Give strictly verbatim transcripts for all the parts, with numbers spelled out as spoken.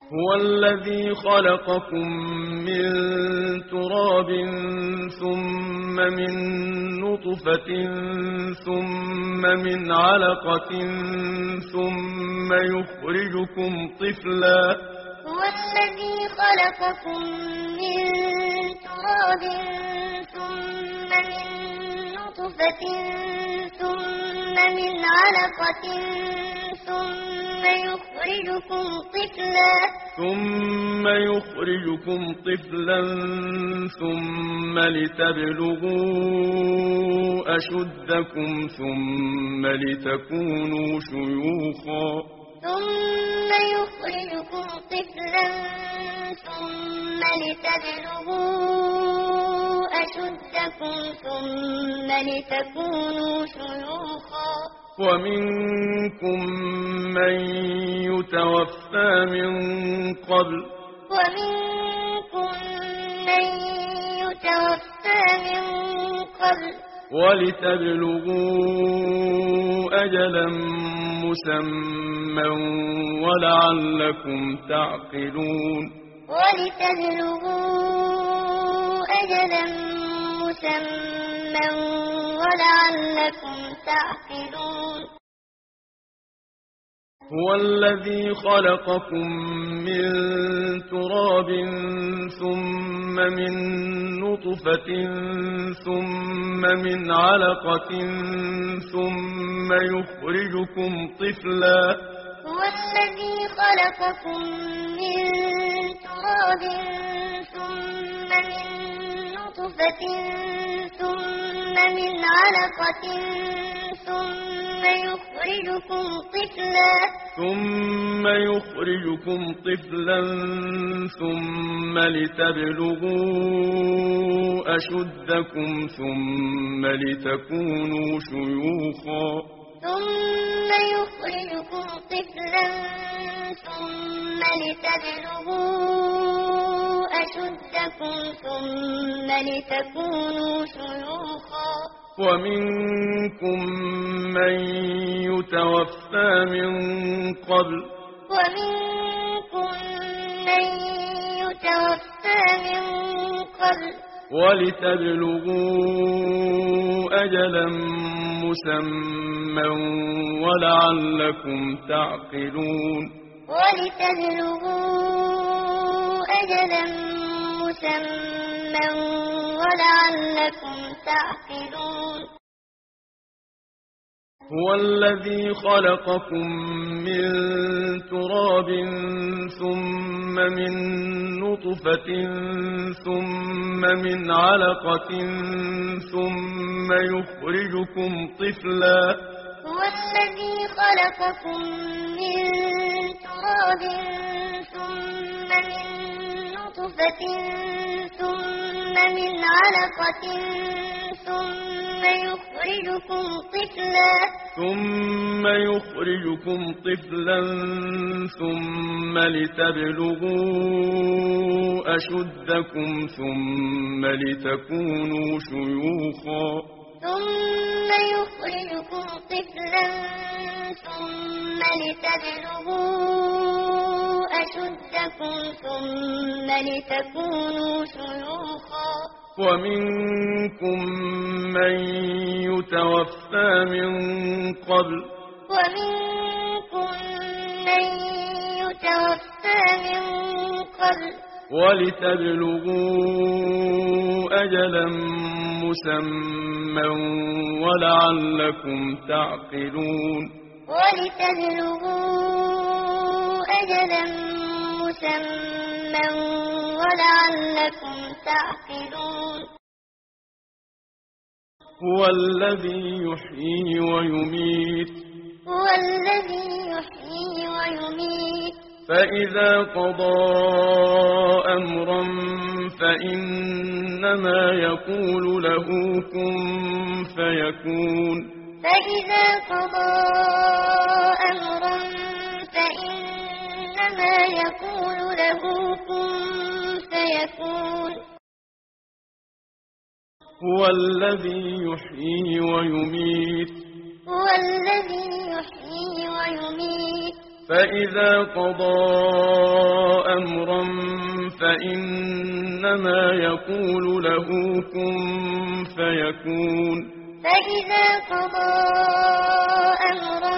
هو الذي خلقكم من تراب ثم من نطفة ثم من علقة ثم يخرجكم طفلا هو الذي خلقكم من تراب ثم من نطفة ثم من علقة ثم يخرجكم طفلا ثم يخرجكم طفلا ثم لتبلغوا أشدكم ثم لتكونوا شيوخا ثم يخرجكم طفلا ثم لتبلغوا أشدكم ثم لتكونوا شيوخا ومنكم من يتوفى من قبل ومنكم من يتوفى من قبل ولتبلغوا أجلا مسمى ولعلكم تعقلون ولتبلغوا أجلا مسمى ولعلكم تعقلون هو الذي خلقكم من تراب ثم من نطفة ثم من علقة ثم يخرجكم طفلا هو الذي خلقكم من تراب ثم من نطفة ثم من علقة ثم يخرجكم طفلا ثم يخرجكم طفلا ثم لتبلغوا أشدكم ثم لتكونوا شيوخا ثم يخرجكم طفلا ثم لتبلغوا أشدكم ثم لتكونوا شيوخا ومنكم من يتوفى من قبل ومنكم من يتوفى من قبل ولتبلغوا أجلا مسمى ولعلكم تعقلون ولتبلغوا أجلا مسمى ولعلكم تعقلون هو الذي خلقكم من تراب ثم من نطفة ثم من علقة ثم يخرجكم طفلا هو الذي خلقكم من تراب ثم من نطفة ثم من علقة ثم يخرجكم طفلا ثم يخرجكم طفلا ثم لتبلغوا أشدكم ثم لتكونوا شيوخا ثم يخرجكم طفلا ثم لتبلغوا أشدكم ثم لتكونوا شيوخا ومنكم من يتوفى من قبل ومنكم من يتوفى من قبل ولتبلغوا أجلا مسمى ولعلكم تعقلون ولتبلغوا أجلا مسمى ولعلكم تعقلون هو الذي يحيي ويميت هو الذي يحيي ويميت فإذا قضى أمرا فإنما يقول له كن فيكون فإذا قضى أمرا فإنما يقول له كن فيكون هو الذي يحيي ويميت هو الذي يحيي ويميت فإذا قضى فإنما يقول له كن فيكون فإذا قضى أمرا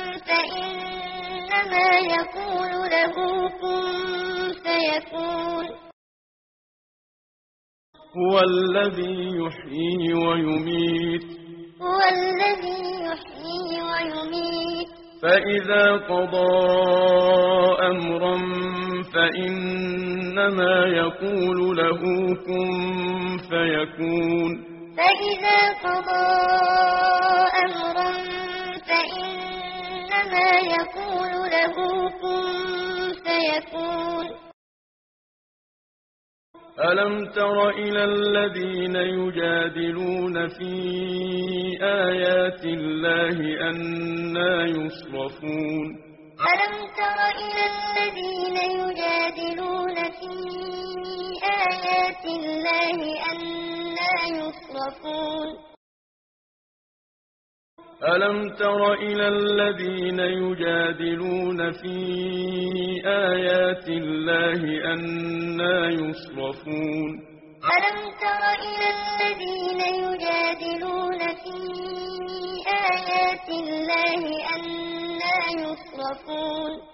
فإنما يقول له كن فيكون هو الذي يحيي ويميت هو الذي يحيي ويميت فإذا قضى أمرا فإنما يقول له كن فيكون فإذا قضى أمرا فإنما يقول له كن فيكون ألم تر إلى الذين يجادلون في آيات الله أنى يصرفون ألم تر إلى الذين يجادلون في آيات الله أنى يصرفون ألم تر إلى الذين يجادلون في آيات الله أنى يصرفون ألم تر إلى الذين يجادلون في آيات الله أنى يصرفون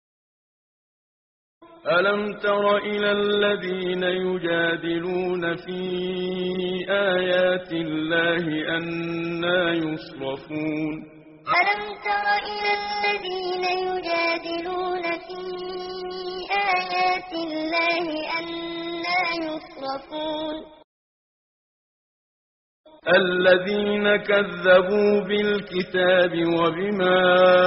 ألم تر إلى الذين يجادلون في آيات الله أنى يصرفون ألم تر إلى الذين يجادلون في آيات الله أنى يصرفون الذين كذبوا بالكتاب وبما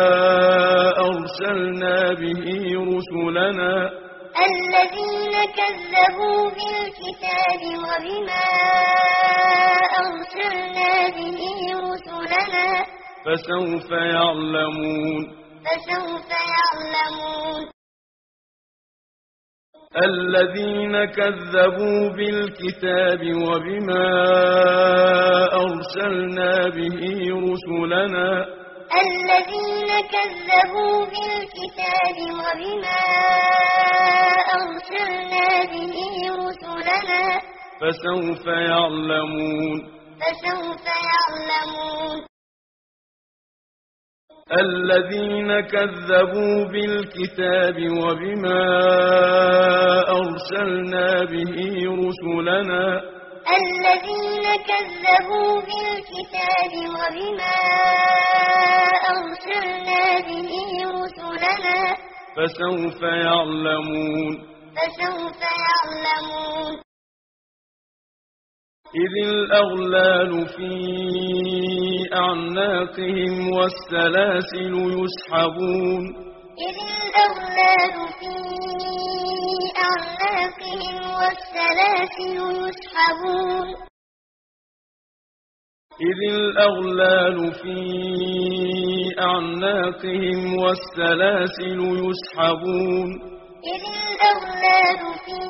أرسلنا به رسلنا الذين كذبوا بالكتاب وبما أرسلنا به رسلنا فسوف يعلمون فسوف يعلمون الذين كذبوا بالكتاب وبما أرسلنا به رسلنا الذين كذبوا بالكتاب وبما أرسلنا به رسلنا فسوف يعلمون فسوف يعلمون الذين كذبوا بالكتاب وبما أرسلنا به رسلنا الذين كذبوا بالكتاب وبما أرسلنا به رسلنا فسوف يعلمون فسوف يعلمون إذ الأغلال في أعناقهم والسلاسل يسحبون إذ الأغلال في أعناقهم والسلاسل يسحبون إذ الأغلال في أعناقهم والسلاسل يسحبون إذ الأغلال في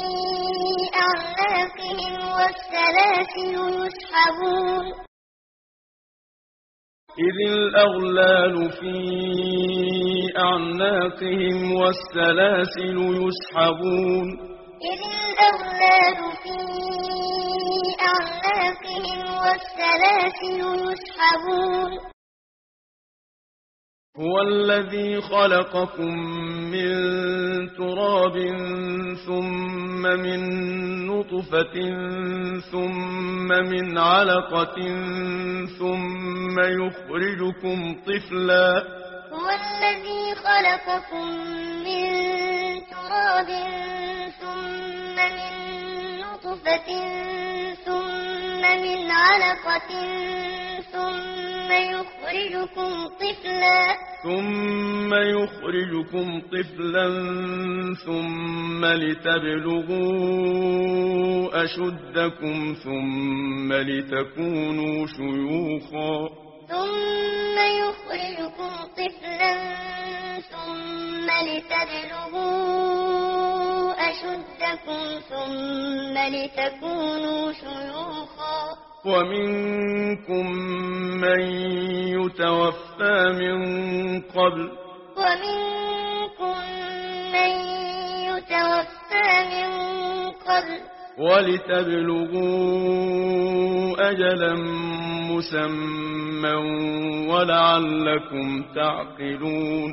أعناقهم والسلاسل يسحبون إذ الأغلال في أعناقهم والسلاسل يسحبون إذ الأغلال في أعناقهم والسلاسل يسحبون هو الذي خلقكم من تراب ثم من نطفة ثم من علقة ثم يخرجكم طفلا هو الذي خلقكم من تراب ثم من نطفة ثم من علقة ثم يخرجكم طفلا ثم يخرجكم طفلا ثم لتبلغوا أشدكم ثم لتكونوا شيوخا ثم يخرجكم طفلا ثم لتبلغوا أشدكم ثم لتكونوا شيوخا ومنكم من يتوفى من قبل ومنكم من يتوفى من قبل ولتبلغوا أجلا مسمى ولعلكم تعقلون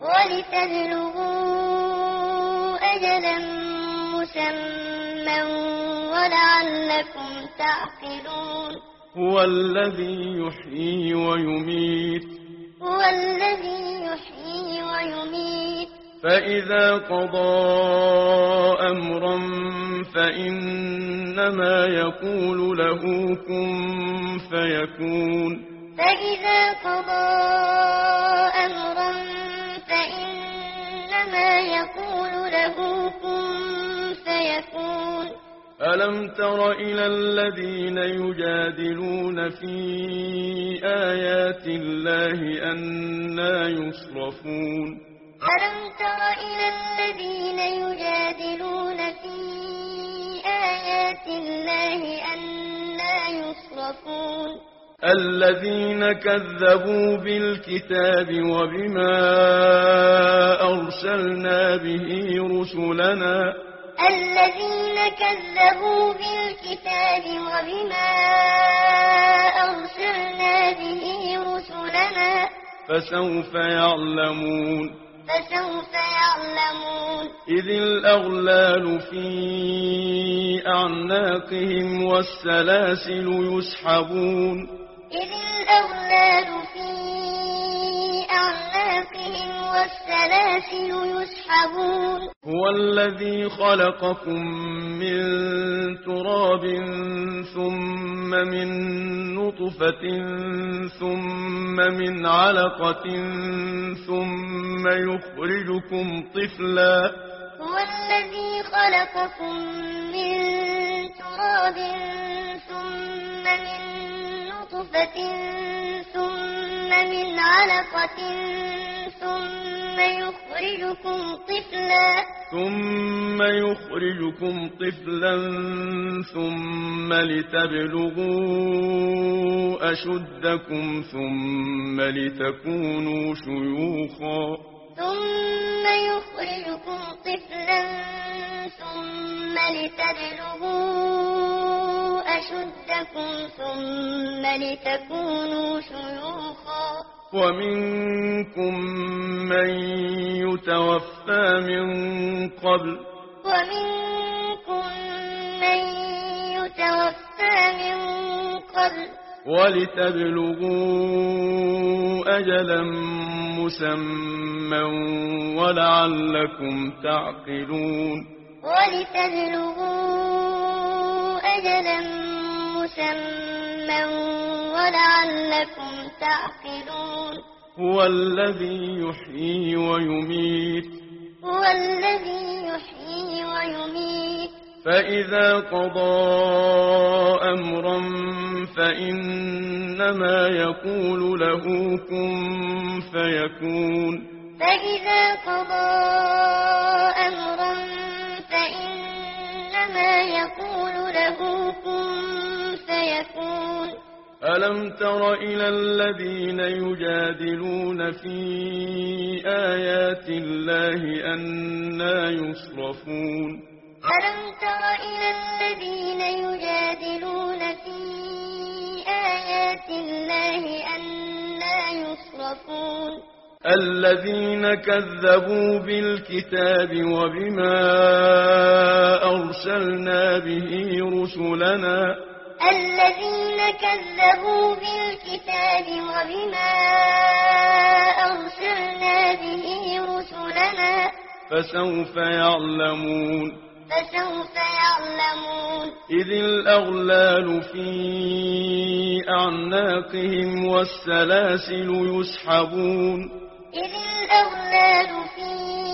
ولتبلغوا أجلا مسمى ولعلكم تعقلون هو الذي يحيي ويميت هو الذي يحيي ويميت فإذا قضى أمرا فإنما يقول له كن فيكون فإذا قضى أمرا فإنما يقول له كن فيكون ألم تر إلى الذين يجادلون في آيات الله أنى يصرفون ألم تر إلى الذين يجادلون في آيات الله أنى يصرفون الذين كذبوا بالكتاب وبما أرسلنا به رسلنا الذين كذبوا بالكتاب وبما أرسلنا به رسلنا فسوف يعلمون فسوف يعلمون إذ الأغلال في أعناقهم والسلاسل يسحبون إذ الأغلال في أعناقهم والسلاسل يسحبون هو الذي خلقكم من تراب ثم من نطفة ثم من علقة ثم يخرجكم طفلا هو الذي خلقكم من تراب ثم من نطفة ثم من علقة ثم يخرجكم طفلا ثم يخرجكم طفلا ثم لتبلغوا أشدكم ثم لتكونوا شيوخا ثم يخرجكم طفلا ثم لتبلغوا أشدكم ثم لتكونوا شيوخا ومنكم من يتوفى من قبل ومنكم من يتوفى من قبل ولتبلغوا أجلا مسمى ولعلكم تعقلون ولتبلغوا أجلا مسمى ولعلكم تعقلون هو الذي يحيي ويميت هو الذي يحيي ويميت فإذا قضى أمرا فإنما يقول له كن فيكون فإذا قضى أمرا فإنما يقول له كن فيكون ألم تر إلى الذين يجادلون في آيات الله أنى يصرفون ألم تر إلى الذين يجادلون في آيات الله أنى يصرفون الذين كذبوا بالكتاب وبما أرسلنا به رسلنا الذين كذبوا بالكتاب وبما أرسلنا به رسلنا فسوف يعلمون فسوف يعلمون إذ الأغلال في أعناقهم والسلاسل يسحبون إذ الأغلال في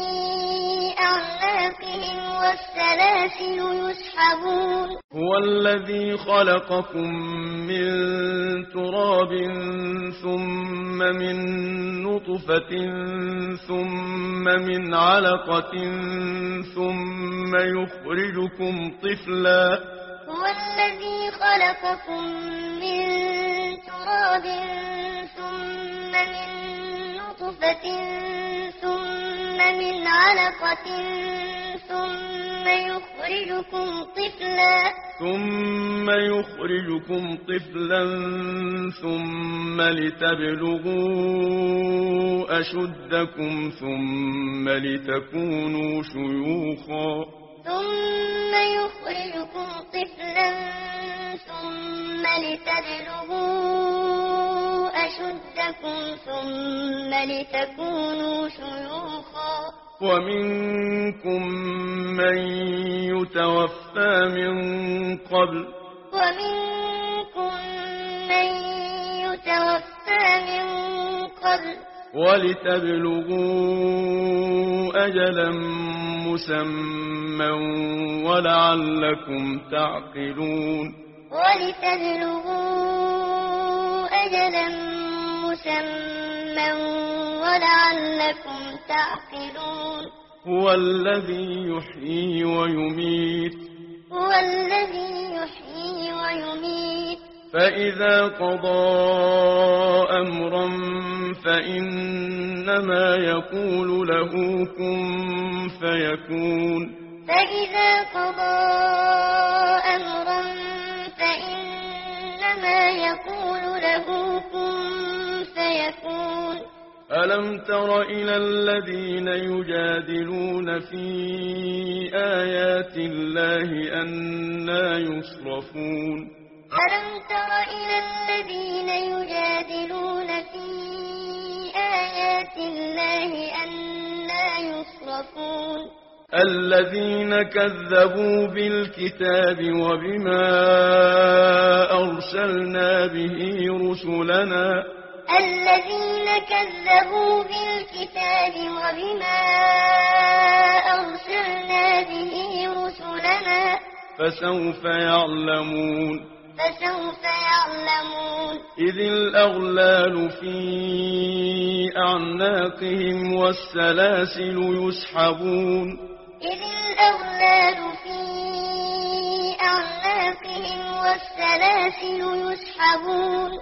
أعناقهم والسلاسل يسحبون هو الذي خلقكم من تراب ثم من نطفة ثم من علقة ثم يخرجكم طفلا هو الذي خلقكم من تراب ثم من نطفة ثم من علقة ثم يخرجكم طفلا ثم يخرجكم طفلا ثم لتبلغوا أشدكم ثم لتكونوا شيوخا ثم يخرجكم طفلا ثم لتبلغوا أشدكم ثم لتكونوا شيوخا ومنكم من يتوفى من قبل ومنكم من يتوفى من قبل ولتبلغوا أجلا مسمى ولعلكم تعقلون ولتبلغوا أجلا مسمى ولعلكم تعقلون هو الذي يحيي ويميت هو الذي يحيي ويميت فإذا قضى أمرا فإنما يقول له كن فيكون فإذا قضى أمرا فإنما يقول له كن فيكون ألم تر إلى الذين يجادلون في آيات الله أنى يصرفون ألم تر إلى الذين يجادلون في آيات الله أنى يصرفون الذين كذبوا بالكتاب وبما أرسلنا به رسلنا الذين كذبوا بالكتاب وبما أرسلنا به رسلنا فسوف يعلمون فسوف يعلمون إذ الأغلال في أعناقهم والسلاسل يسحبون إذ الأغلال في أعناقهم والسلاسل يسحبون